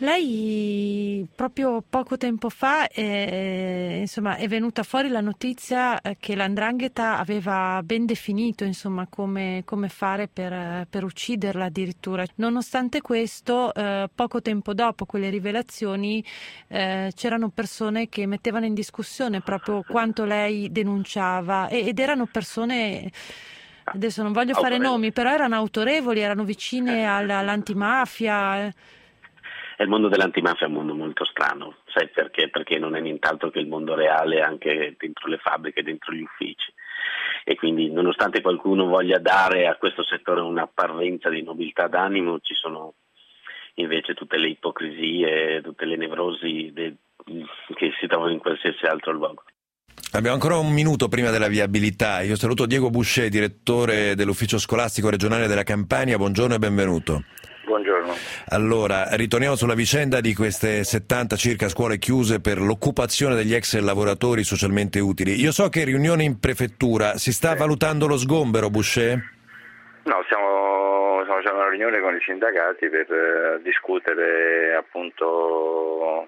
[SPEAKER 22] Lei proprio poco tempo fa è venuta fuori la notizia che l''ndrangheta aveva ben definito come fare per ucciderla addirittura. Nonostante questo, poco tempo dopo quelle rivelazioni c'erano persone che mettevano in discussione proprio quanto lei denunciava, ed erano persone, adesso non voglio fare nomi, però erano autorevoli, erano vicine all'antimafia.
[SPEAKER 21] Il mondo dell'antimafia è un mondo molto strano, sai perché? Perché non è nient'altro che il mondo reale anche dentro le fabbriche, dentro gli uffici. E quindi nonostante qualcuno voglia dare a questo settore un'apparenza di nobiltà d'animo, ci sono invece tutte le ipocrisie, tutte le nevrosi che si trovano in qualsiasi altro luogo.
[SPEAKER 2] Abbiamo ancora un minuto prima della viabilità. Io saluto Diego Boucher, direttore dell'ufficio scolastico regionale della Campania. Buongiorno e benvenuto.
[SPEAKER 23] Buongiorno.
[SPEAKER 2] Allora, ritorniamo sulla vicenda di queste 70 circa scuole chiuse per l'occupazione degli ex lavoratori socialmente utili. Io so che riunione in prefettura, si sta valutando lo sgombero, Boucher?
[SPEAKER 23] No, stiamo facendo una riunione con i sindacati per discutere, appunto,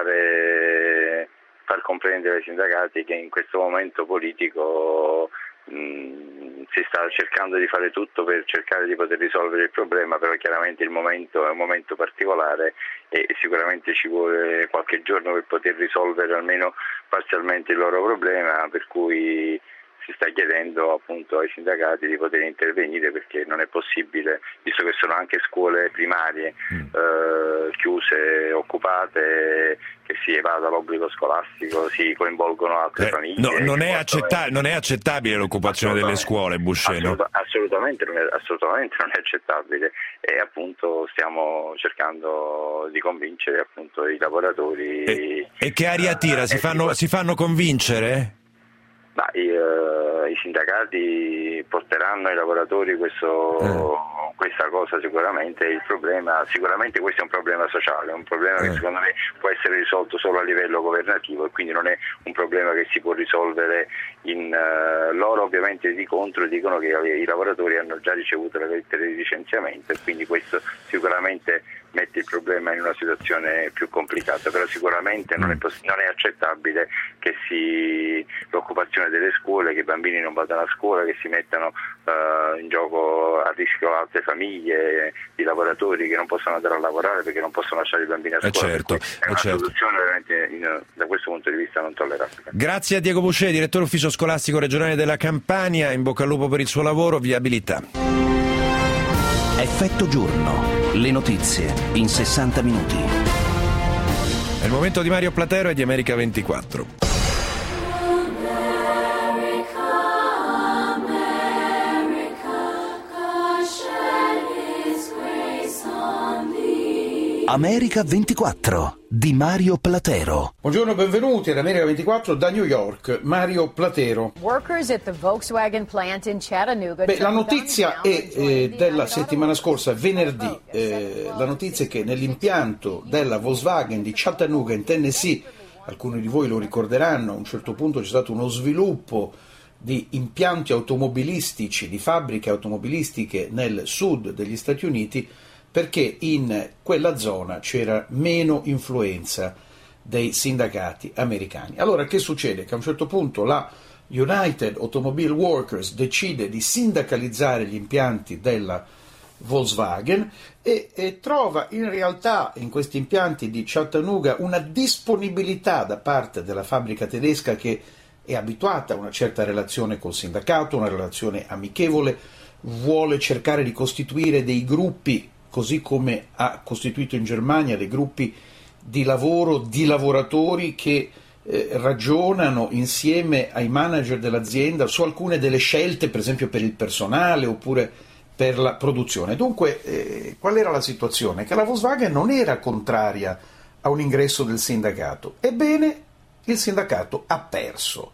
[SPEAKER 23] far comprendere ai sindacati che in questo momento politico si sta cercando di fare tutto per cercare di poter risolvere il problema, però chiaramente il momento è un momento particolare e sicuramente ci vuole qualche giorno per poter risolvere almeno parzialmente il loro problema, per cui si sta chiedendo appunto ai sindacati di poter intervenire, perché non è possibile, visto che sono anche scuole primarie chiuse, occupate, che si evada l'obbligo scolastico, si coinvolgono altre famiglie.
[SPEAKER 2] Non è accettabile l'occupazione delle scuole, Busceno.
[SPEAKER 23] Assolutamente non è accettabile, e appunto stiamo cercando di convincere appunto i lavoratori.
[SPEAKER 2] E che aria tira? Si fanno convincere?
[SPEAKER 23] Ma i sindacati porteranno ai lavoratori questa cosa sicuramente. Il problema, sicuramente questo è un problema sociale, un problema che secondo me può essere risolto solo a livello governativo, e quindi non è un problema che si può risolvere loro ovviamente di contro dicono che i lavoratori hanno già ricevuto le lettere di licenziamento, e quindi questo sicuramente mette il problema in una situazione più complicata, però sicuramente non è accettabile che l'occupazione delle scuole, che i bambini non vadano a scuola, che si mettano in gioco a rischio altre famiglie, i lavoratori che non possono andare a lavorare perché non possono lasciare i bambini a scuola. È una soluzione veramente da questo punto di vista non tollerabile.
[SPEAKER 2] Grazie a Diego Buscè, direttore ufficio scolastico regionale della Campania, in bocca al lupo per il suo lavoro, viabilità.
[SPEAKER 1] Effetto giorno. Le notizie in 60 minuti.
[SPEAKER 2] È il momento di Mario Platero e di America 24.
[SPEAKER 1] America 24 di Mario Platero.
[SPEAKER 4] Buongiorno, benvenuti ad America 24 da New York. Mario Platero. La notizia è della settimana scorsa, venerdì. La notizia è che nell'impianto della Volkswagen di Chattanooga in Tennessee, alcuni di voi lo ricorderanno, a un certo punto c'è stato uno sviluppo di impianti automobilistici, di fabbriche automobilistiche nel sud degli Stati Uniti, perché in quella zona c'era meno influenza dei sindacati americani. Allora che succede? Che a un certo punto la United Automobile Workers decide di sindacalizzare gli impianti della Volkswagen e trova in realtà in questi impianti di Chattanooga una disponibilità da parte della fabbrica tedesca, che è abituata a una certa relazione col sindacato, una relazione amichevole, vuole cercare di costituire dei gruppi, così come ha costituito in Germania dei gruppi di lavoro, di lavoratori che ragionano insieme ai manager dell'azienda su alcune delle scelte, per esempio per il personale oppure per la produzione. Dunque, qual era la situazione? Che la Volkswagen non era contraria a un ingresso del sindacato. Ebbene, il sindacato ha perso.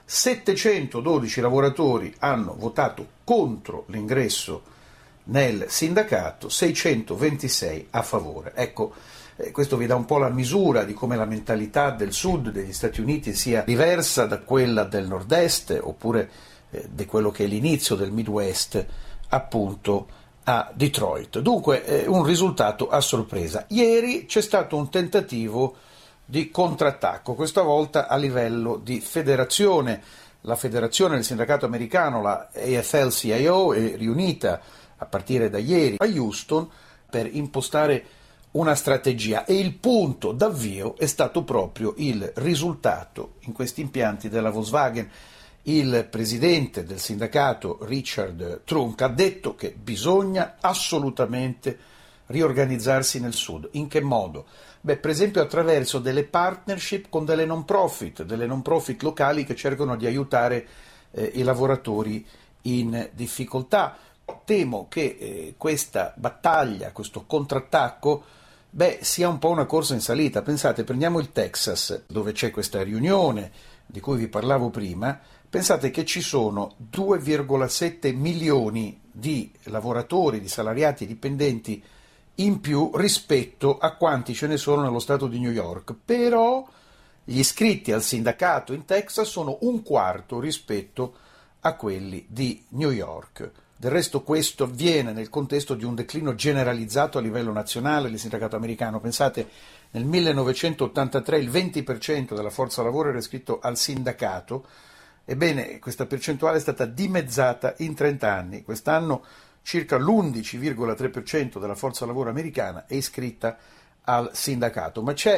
[SPEAKER 4] 712 lavoratori hanno votato contro l'ingresso nel sindacato, 626 a favore. Ecco, questo vi dà un po' la misura di come la mentalità del sud degli Stati Uniti sia diversa da quella del nord-est, oppure di quello che è l'inizio del Midwest, appunto a Detroit. Dunque, un risultato a sorpresa. Ieri c'è stato un tentativo di contrattacco, questa volta a livello di federazione. La federazione del sindacato americano, la AFL-CIO, è riunita a partire da ieri a Houston per impostare una strategia, e il punto d'avvio è stato proprio il risultato in questi impianti della Volkswagen. Il presidente del sindacato, Richard Trunk, ha detto che bisogna assolutamente riorganizzarsi nel sud. In che modo? Per esempio attraverso delle partnership con delle non profit locali che cercano di aiutare i lavoratori in difficoltà. Temo che questa battaglia, questo contrattacco, sia un po' una corsa in salita. Pensate, prendiamo il Texas, dove c'è questa riunione di cui vi parlavo prima. Pensate che ci sono 2,7 milioni di lavoratori, di salariati e dipendenti in più rispetto a quanti ce ne sono nello stato di New York, però gli iscritti al sindacato in Texas sono un quarto rispetto a quelli di New York. Del resto questo avviene nel contesto di un declino generalizzato a livello nazionale del sindacato americano. Pensate, nel 1983 il 20% della forza lavoro era iscritto al sindacato. Ebbene, questa percentuale è stata dimezzata in 30 anni. Quest'anno circa l'11,3% della forza lavoro americana è iscritta al sindacato. Ma c'è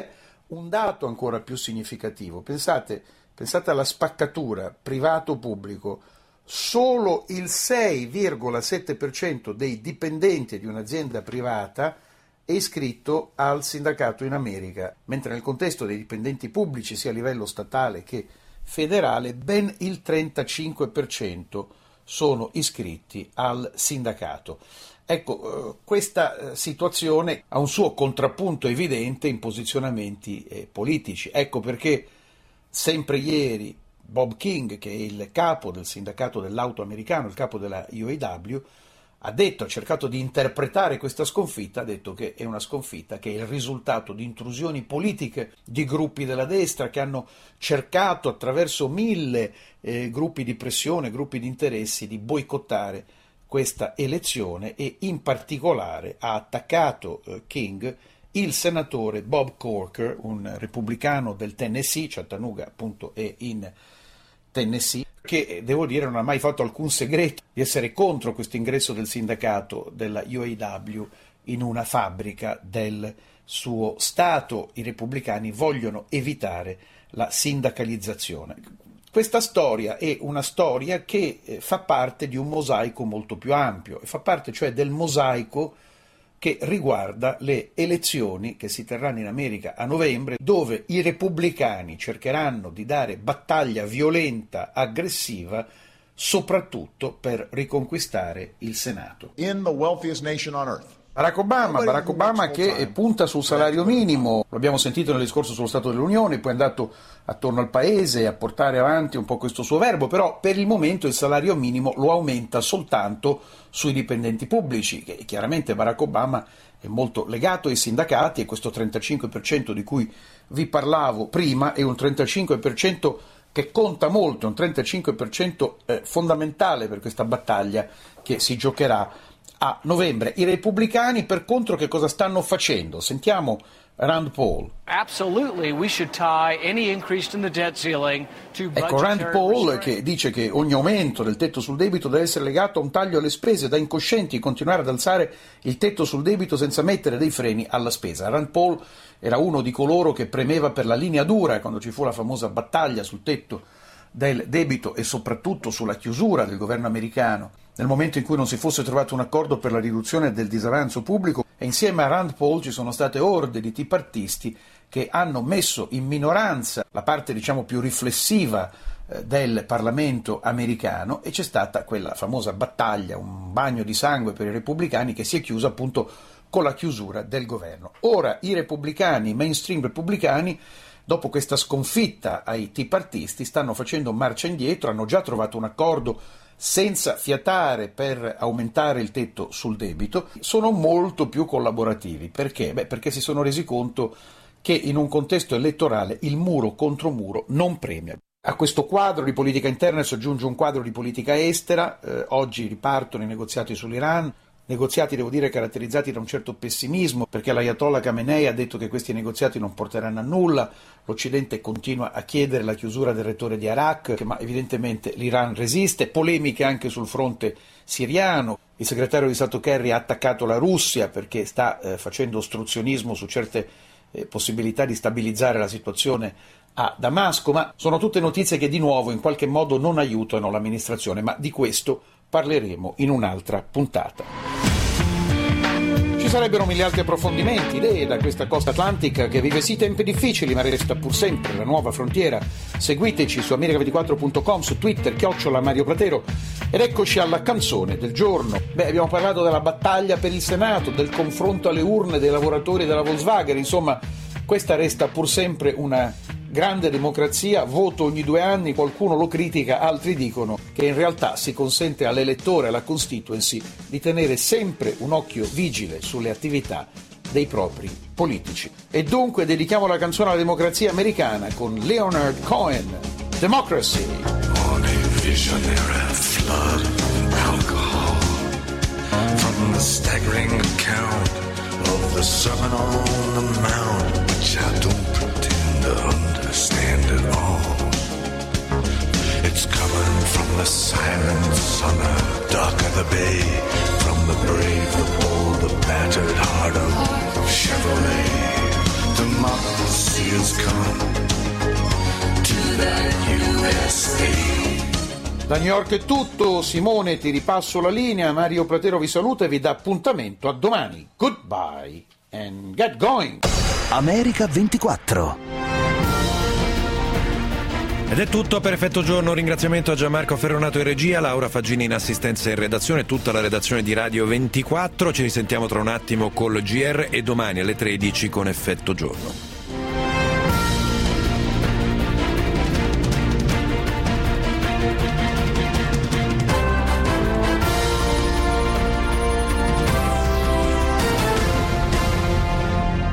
[SPEAKER 4] un dato ancora più significativo. Pensate alla spaccatura privato-pubblico. Solo il 6,7% dei dipendenti di un'azienda privata è iscritto al sindacato in America, mentre nel contesto dei dipendenti pubblici, sia a livello statale che federale, ben il 35% sono iscritti al sindacato. Ecco, questa situazione ha un suo contrappunto evidente in posizionamenti politici. Ecco perché sempre ieri Bob King, che è il capo del sindacato dell'auto americano, il capo della UAW, ha cercato di interpretare questa sconfitta, ha detto che è una sconfitta che è il risultato di intrusioni politiche di gruppi della destra che hanno cercato attraverso 1000 gruppi di pressione, gruppi di interessi, di boicottare questa elezione, e in particolare ha attaccato King il senatore Bob Corker, un repubblicano del Tennessee, Chattanooga appunto è in Tennessee, che devo dire non ha mai fatto alcun segreto di essere contro questo ingresso del sindacato della UAW in una fabbrica del suo stato. I repubblicani vogliono evitare la sindacalizzazione. Questa storia è una storia che fa parte di un mosaico molto più ampio, e fa parte cioè del mosaico che riguarda le elezioni che si terranno in America a novembre, dove i repubblicani cercheranno di dare battaglia violenta, aggressiva, soprattutto per riconquistare il Senato.
[SPEAKER 5] In the wealthiest nation on earth.
[SPEAKER 4] Barack Obama che punta sul salario minimo, l'abbiamo sentito nel discorso sullo Stato dell'Unione, poi è andato attorno al paese a portare avanti un po' questo suo verbo, però per il momento il salario minimo lo aumenta soltanto sui dipendenti pubblici, che chiaramente Barack Obama è molto legato ai sindacati, e questo 35% di cui vi parlavo prima è un 35% che conta molto, un 35% fondamentale per questa battaglia che si giocherà a novembre. I repubblicani, per contro, che cosa stanno facendo? Sentiamo Rand Paul. Ecco Rand Paul che dice che ogni aumento del tetto sul debito deve essere legato a un taglio alle spese, da incoscienti continuare ad alzare il tetto sul debito senza mettere dei freni alla spesa. Rand Paul era uno di coloro che premeva per la linea dura quando ci fu la famosa battaglia sul tetto del debito e soprattutto sulla chiusura del governo americano nel momento in cui non si fosse trovato un accordo per la riduzione del disavanzo pubblico, e insieme a Rand Paul ci sono state orde di teapartisti che hanno messo in minoranza la parte più riflessiva del Parlamento americano, e c'è stata quella famosa battaglia, un bagno di sangue per i repubblicani, che si è chiusa appunto con la chiusura del governo. Ora i repubblicani, i mainstream repubblicani, dopo questa sconfitta ai teapartisti, stanno facendo marcia indietro, hanno già trovato un accordo senza fiatare per aumentare il tetto sul debito, sono molto più collaborativi. Perché? Perché si sono resi conto che in un contesto elettorale il muro contro muro non premia. A questo quadro di politica interna si aggiunge un quadro di politica estera. Oggi ripartono i negoziati sull'Iran, negoziati, devo dire, caratterizzati da un certo pessimismo, perché l'Ayatollah Khamenei ha detto che questi negoziati non porteranno a nulla. L'Occidente continua a chiedere la chiusura del rettore di Arak, ma evidentemente l'Iran resiste. Polemiche anche sul fronte siriano. Il segretario di Stato Kerry ha attaccato la Russia perché sta facendo ostruzionismo su certe possibilità di stabilizzare la situazione a Damasco, ma sono tutte notizie che di nuovo in qualche modo non aiutano l'amministrazione, ma di questo parleremo in un'altra puntata. Ci sarebbero mille altri approfondimenti, idee da questa costa atlantica che vive sì tempi difficili, ma resta pur sempre la nuova frontiera. Seguiteci su america24.com, su Twitter, @Mario Platero. Ed eccoci alla canzone del giorno. Abbiamo parlato della battaglia per il Senato, del confronto alle urne dei lavoratori della Volkswagen, insomma, questa resta pur sempre una grande democrazia, voto ogni 2 anni, qualcuno lo critica, altri dicono che in realtà si consente all'elettore, alla constituency, di tenere sempre un occhio vigile sulle attività dei propri politici. E dunque dedichiamo la canzone alla democrazia americana con Leonard Cohen, Democracy.
[SPEAKER 6] On a visionary flood of alcohol, from the staggering account of the sermon on the mount, which I don't pretend to understand at all. It's coming from the silence on the dock of the bay, from the brave, the bold, the battered heart of Chevrolet. democracy has come to the USA.
[SPEAKER 4] Da New York è tutto, Simone ti ripasso la linea, Mario Platero vi saluta e vi dà appuntamento a domani. Goodbye and get going!
[SPEAKER 1] America 24.
[SPEAKER 2] Ed è tutto per Effetto Giorno, un ringraziamento a Gianmarco Ferronato in regia, Laura Faggini in assistenza e in redazione, tutta la redazione di Radio 24, ci risentiamo tra un attimo col GR e domani alle 13 con Effetto Giorno.